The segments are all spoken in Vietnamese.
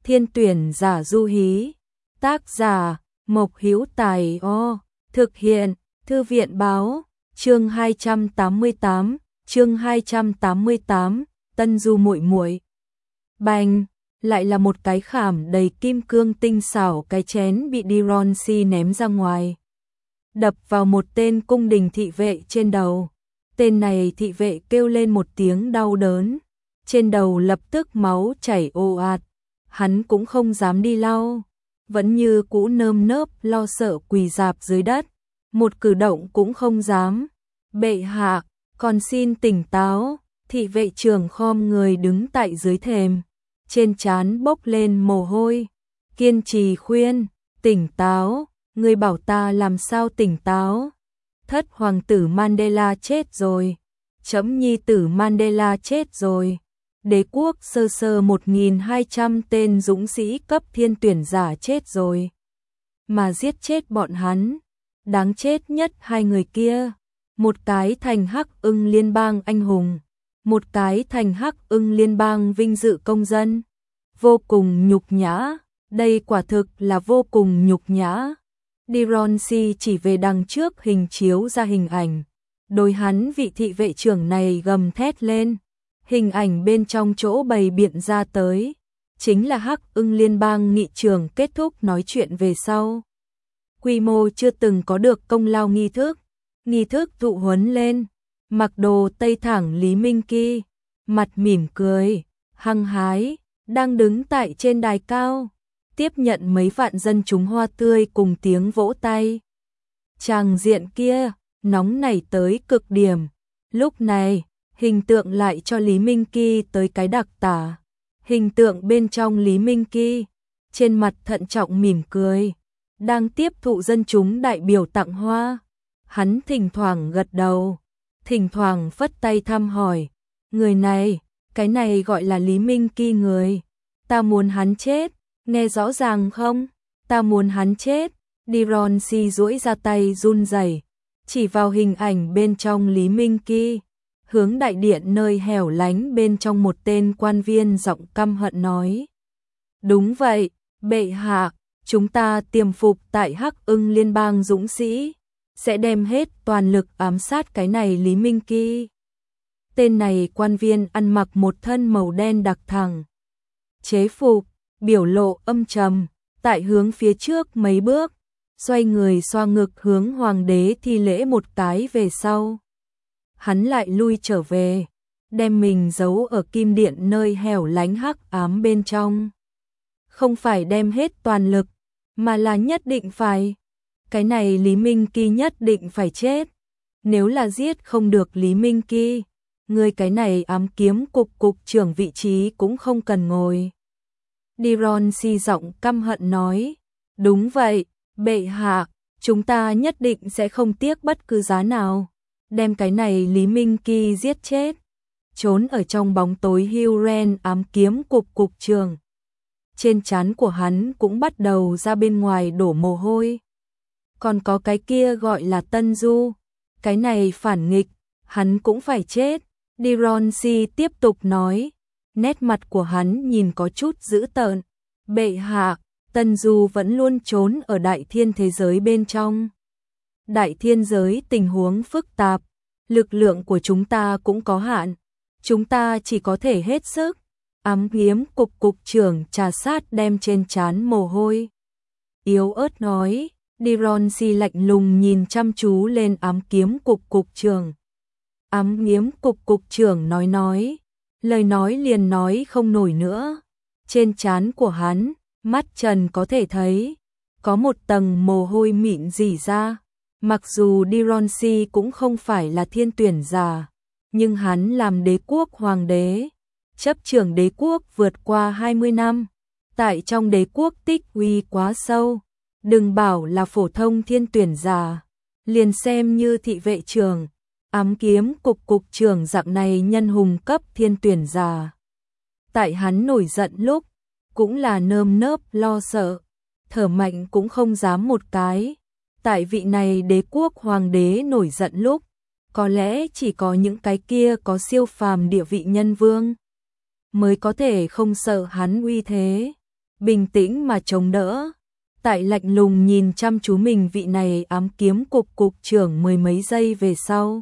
Thiên tuyển giả du hí. Tác giả Mộc Hữu Tài. Thực hiện Thư viện Báo. Chương 288, Tân Du muội muội. Bành, lại là một cái khảm đầy kim cương tinh xảo, cái chén bị Dironsi ném ra ngoài, đập vào một tên cung đình thị vệ trên đầu. Tên này thị vệ kêu lên một tiếng đau đớn, trên đầu lập tức máu chảy ồ ạt. Hắn cũng không dám đi lau, vẫn như cũ nơm nớp lo sợ quỳ rạp dưới đất, một cử động cũng không dám. Bệ hạ, còn xin tỉnh táo. Thị vệ trưởng khom người đứng tại dưới thềm, trên trán bốc lên mồ hôi, kiên trì khuyên, tỉnh táo, người bảo ta làm sao tỉnh táo. Thất hoàng tử Mandela chết rồi, chấm nhi tử Mandela chết rồi, đế quốc sơ sơ 1.200 tên dũng sĩ cấp thiên tuyển giả chết rồi, mà giết chết bọn hắn, đáng chết nhất hai người kia, một cái thành Hắc Ưng liên bang anh hùng, một cái thành Hắc Ưng liên bang vinh dự công dân. Vô cùng nhục nhã, đây quả thực là vô cùng nhục nhã. Dironsi chỉ về đằng trước hình chiếu ra hình ảnh, đối hắn vị thị vệ trưởng này gầm thét lên. Hình ảnh bên trong chỗ bày biện ra tới, chính là Hắc Ưng liên bang nghị trường kết thúc nói chuyện về sau. Quy mô chưa từng có được công lao nghi thức thụ huấn lên, mặc đồ tây thẳng Lý Minh Kỳ, mặt mỉm cười, hăng hái, đang đứng tại trên đài cao, tiếp nhận mấy vạn dân chúng hoa tươi cùng tiếng vỗ tay. Tràng diện kia, nóng nảy tới cực điểm. Lúc này, hình tượng lại cho Lý Minh Kỳ tới cái đặc tả. Hình tượng bên trong Lý Minh Kỳ, trên mặt thận trọng mỉm cười, đang tiếp thụ dân chúng đại biểu tặng hoa. Hắn thỉnh thoảng gật đầu, thỉnh thoảng phất tay thăm hỏi. Người này, cái này gọi là Lý Minh Kỳ người. Ta muốn hắn chết, nghe rõ ràng không? Ta muốn hắn chết. Dironsi duỗi ra tay run rẩy, chỉ vào hình ảnh bên trong Lý Minh Kỳ, hướng đại điện nơi hẻo lánh bên trong một tên quan viên giọng căm hận nói. Đúng vậy, bệ hạ, chúng ta tiềm phục tại Hắc Ưng liên bang dũng sĩ, sẽ đem hết toàn lực ám sát cái này Lý Minh Kỳ. Tên này quan viên ăn mặc một thân màu đen đặc thẳng chế phục, biểu lộ âm trầm, tại hướng phía trước mấy bước, xoay người xoa ngực hướng hoàng đế thi lễ một cái về sau. Hắn lại lui trở về, đem mình giấu ở kim điện nơi hẻo lánh hắc ám bên trong. Không phải đem hết toàn lực, mà là nhất định phải. Cái này Lý Minh Kỳ nhất định phải chết. Nếu là giết không được Lý Minh Kỳ, người cái này ám kiếm cục trưởng vị trí cũng không cần ngồi. Dironsi giọng căm hận nói. Đúng vậy, bệ hạ, chúng ta nhất định sẽ không tiếc bất cứ giá nào đem cái này Lý Minh Kỳ giết chết. Trốn ở trong bóng tối Huren ám kiếm cục trưởng, trên trán của hắn cũng bắt đầu ra bên ngoài đổ mồ hôi. Còn có cái kia gọi là Tân Du, cái này phản nghịch, hắn cũng phải chết. Dironsi tiếp tục nói, nét mặt của hắn nhìn có chút dữ tợn. Bệ hạ, Tân Du vẫn luôn trốn ở đại thiên thế giới bên trong. Đại thiên giới tình huống phức tạp, lực lượng của chúng ta cũng có hạn, chúng ta chỉ có thể hết sức. Ám kiếm cục trưởng trà sát đem trên trán mồ hôi, yếu ớt nói. Dironsi lạnh lùng nhìn chăm chú lên ám kiếm cục trưởng. Ám kiếm cục trưởng nói, lời nói liền nói không nổi nữa. Trên trán của hắn, mắt trần có thể thấy, có một tầng mồ hôi mịn rỉ ra. Mặc dù Dironsi cũng không phải là thiên tuyển giả, nhưng hắn làm đế quốc hoàng đế, chấp trưởng đế quốc vượt qua 20 năm, tại trong đế quốc tích uy quá sâu. Đừng bảo là phổ thông thiên tuyển giả, liền xem như thị vệ trưởng, ám kiếm cục trưởng dạng này nhân hùng cấp thiên tuyển giả. Tại hắn nổi giận lúc, cũng là nơm nớp lo sợ, thở mạnh cũng không dám một cái. Tại vị này đế quốc hoàng đế nổi giận lúc, có lẽ chỉ có những cái kia có siêu phàm địa vị nhân vương mới có thể không sợ hắn uy thế. bình tĩnh mà chống đỡ. Tại lạnh lùng nhìn chăm chú mình vị này ám kiếm cục trưởng mười mấy giây về sau.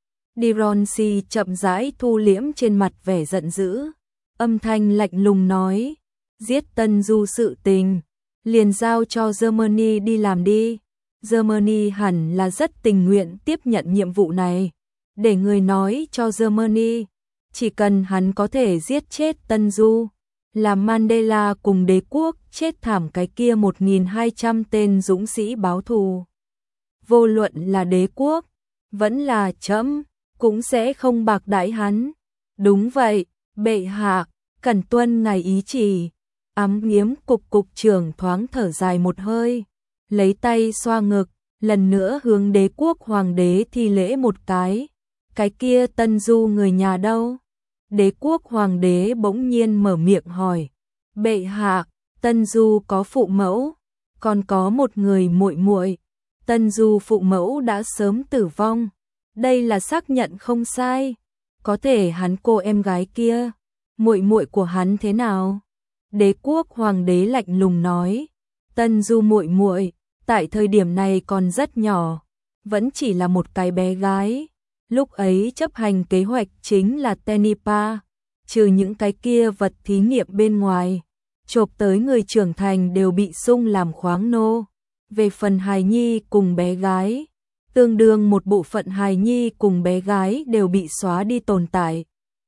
Dironsi chậm rãi thu liễm trên mặt vẻ giận dữ. Âm thanh lạnh lùng nói, giết Tân Du sự tình, liền giao cho Germany đi làm đi. Germany hẳn là rất tình nguyện tiếp nhận nhiệm vụ này. Để người nói cho Germany, chỉ cần hắn có thể giết chết Tân Du, làm Mandela cùng đế quốc chết thảm cái kia 1.200 tên dũng sĩ báo thù. Vô luận là đế quốc, vẫn là trẫm, cũng sẽ không bạc đãi hắn. Đúng vậy, bệ hạ, cần tuân ngài ý chỉ. Ám kiếm cục trưởng thoáng thở dài một hơi, lấy tay xoa ngực, lần nữa hướng đế quốc hoàng đế thi lễ một cái. Cái kia Tân Du người nhà đâu? Đế quốc hoàng đế bỗng nhiên mở miệng hỏi. Bệ hạ, Tân Du có phụ mẫu, còn có một người muội muội. Tân Du phụ mẫu đã sớm tử vong. Đây là xác nhận không sai. Có thể hắn cô em gái kia, muội muội của hắn thế nào? Đế quốc hoàng đế lạnh lùng nói, Tân Du muội muội, tại thời điểm này còn rất nhỏ, vẫn chỉ là một cái bé gái. Lúc ấy chấp hành kế hoạch chính là Tenipa, trừ những cái kia vật thí nghiệm bên ngoài, chộp tới người trưởng thành đều bị sung làm khoáng nô. Về phần hài nhi cùng bé gái, tương đương một bộ phận hài nhi cùng bé gái đều bị xóa đi tồn tại.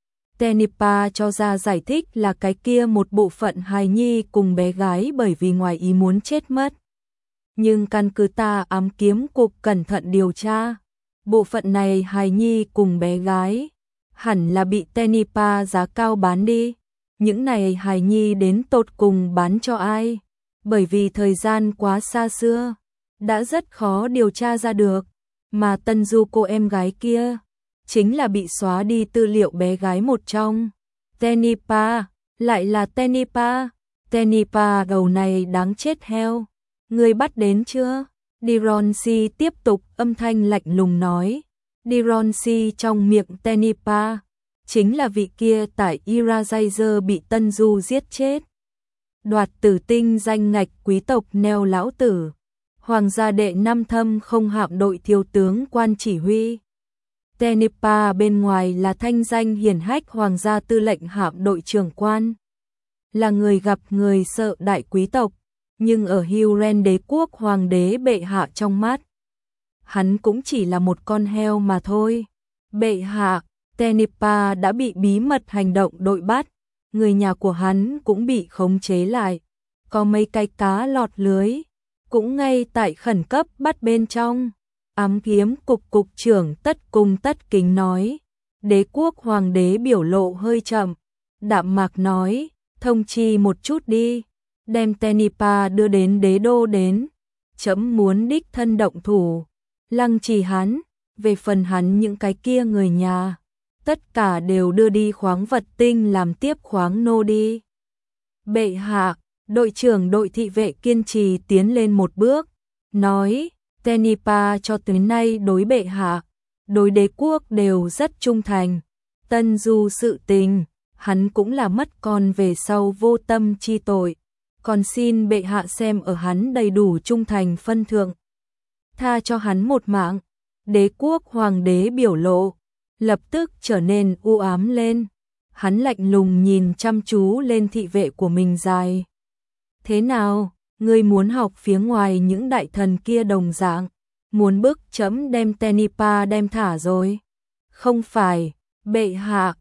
Tenipa cho ra giải thích là cái kia một bộ phận hài nhi cùng bé gái bởi vì ngoài ý muốn chết mất. Nhưng căn cứ ta ám kiếm cục cẩn thận điều tra, bộ phận này hài nhi cùng bé gái hẳn là bị Tenipa giá cao bán đi. Những này hài nhi đến tột cùng bán cho ai? Bởi vì thời gian quá xa xưa, đã rất khó điều tra ra được. Mà Tân Du cô em gái kia chính là bị xóa đi tư liệu bé gái một trong. Tenipa, lại là Tenipa. Tenipa đầu này đáng chết heo. Người bắt đến chưa? Dironsi tiếp tục âm thanh lạnh lùng nói. Dironsi trong miệng Tenipa chính là vị kia tại Irajazer bị Tân Du giết chết. Đoạt tử tinh danh ngạch quý tộc neo lão tử. Hoàng gia đệ 5 thâm không hạm đội thiếu tướng quan chỉ huy. Tenipa bên ngoài là thanh danh hiển hách hoàng gia tư lệnh hạm đội trưởng quan. Là người gặp người sợ đại quý tộc, nhưng ở Huren đế quốc hoàng đế bệ hạ trong mắt, hắn cũng chỉ là một con heo mà thôi. Bệ hạ, Tenipa đã bị bí mật hành động đội bắt, người nhà của hắn cũng bị khống chế lại. Có mấy cái cá lọt lưới, cũng ngay tại khẩn cấp bắt bên trong. Ám kiếm cục trưởng tất kính nói. Đế quốc hoàng đế biểu lộ hơi chậm, đạm mạc nói, thông chi một chút đi, đem Tenipa đưa đến đế đô đến. Chấm muốn đích thân động thủ, lăng trì hắn. Về phần hắn những cái kia người nhà, tất cả đều đưa đi khoáng vật tinh làm tiếp khoáng nô đi. Bệ hạ, đội trưởng đội thị vệ kiên trì tiến lên một bước, nói, Tenipa cho tới nay đối bệ hạ, đối đế quốc đều rất trung thành. Tân Du sự tình, hắn cũng là mất con về sau vô tâm chi tội. Còn xin bệ hạ xem ở hắn đầy đủ trung thành phân thượng, tha cho hắn một mạng. Đế quốc hoàng đế biểu lộ lập tức trở nên u ám lên. Hắn lạnh lùng nhìn chăm chú lên thị vệ của mình dài. Thế nào, ngươi muốn học phía ngoài những đại thần kia đồng dạng, muốn bức chấm đem Tenipa đem thả rồi? Không phải, bệ hạ,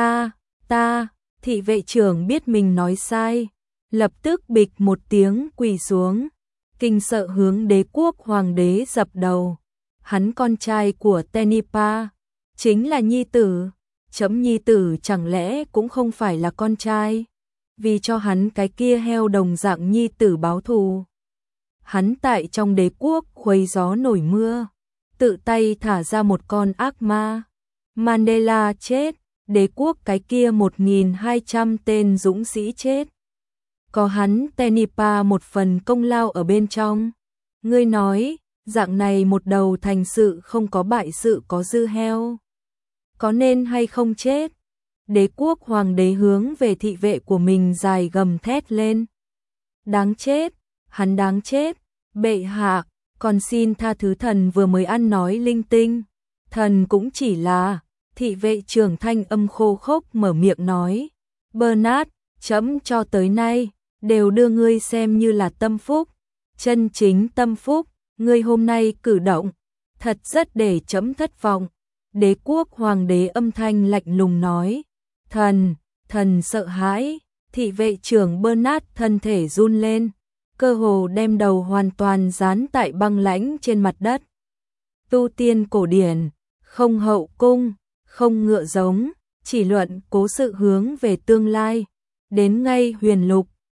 ta, thị vệ trưởng biết mình nói sai, lập tức bịch một tiếng quỳ xuống, kinh sợ hướng đế quốc hoàng đế dập đầu. Hắn con trai của Tenipa, chính là nhi tử, chấm nhi tử chẳng lẽ cũng không phải là con trai, vì cho hắn cái kia heo đồng dạng nhi tử báo thù. Hắn tại trong đế quốc khuấy gió nổi mưa, tự tay thả ra một con ác ma. Mandela chết, đế quốc cái kia 1.200 tên dũng sĩ chết. Có hắn Tenipa một phần công lao ở bên trong. Ngươi nói, dạng này một đầu thành sự không có bại sự có dư heo, có nên hay không chết? Đế quốc hoàng đế hướng về thị vệ của mình dài gầm thét lên. Đáng chết, hắn đáng chết, bệ hạ, còn xin tha thứ thần vừa mới ăn nói linh tinh. Thần cũng chỉ là, thị vệ trưởng thanh âm khô khốc mở miệng nói. Bernard, trẫm cho tới nay, đều đưa ngươi xem như là tâm phúc, chân chính tâm phúc, ngươi hôm nay cử động, thật rất để trẫm thất vọng. Đế quốc hoàng đế âm thanh lạnh lùng nói. Thần sợ hãi, thị vệ trưởng Bernard thân thể run lên, cơ hồ đem đầu hoàn toàn dán tại băng lãnh trên mặt đất. Tu tiên cổ điển, không hậu cung, không ngựa giống, chỉ luận cố sự hướng về tương lai. Đến ngay huyền lục,